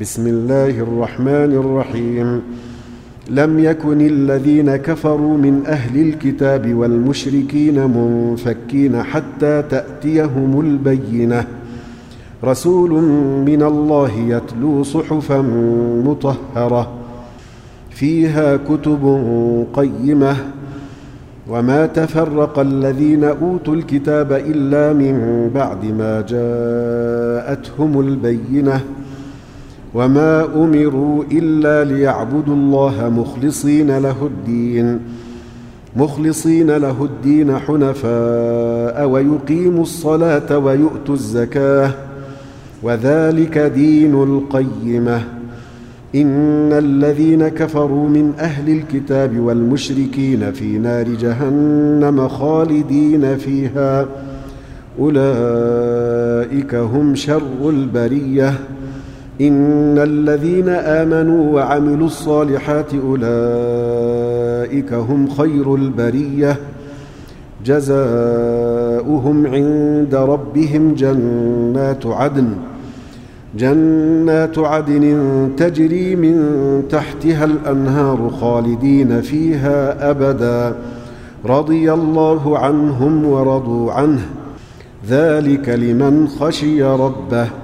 بسم الله الرحمن الرحيم. لم يكن الذين كفروا من أهل الكتاب والمشركين منفكين حتى تأتيهم البينة، رسول من الله يتلو صحفا مطهرة فيها كتب قيمة. وما تفرق الذين أوتوا الكتاب إلا من بعد ما جاءتهم البينة، وما أمروا إلا ليعبدوا الله مخلصين له الدين حنفاء ويقيموا الصلاة ويؤتوا الزكاة، وذلك دين القيمة. إن الذين كفروا من أهل الكتاب والمشركين في نار جهنم خالدين فيها، أولئك هم شر البرية. إن الذين آمنوا وعملوا الصالحات أولئك هم خير البرية، جزاؤهم عند ربهم جنات عدن تجري من تحتها الأنهار خالدين فيها أبدا، رضي الله عنهم ورضوا عنه، ذلك لمن خشي ربه.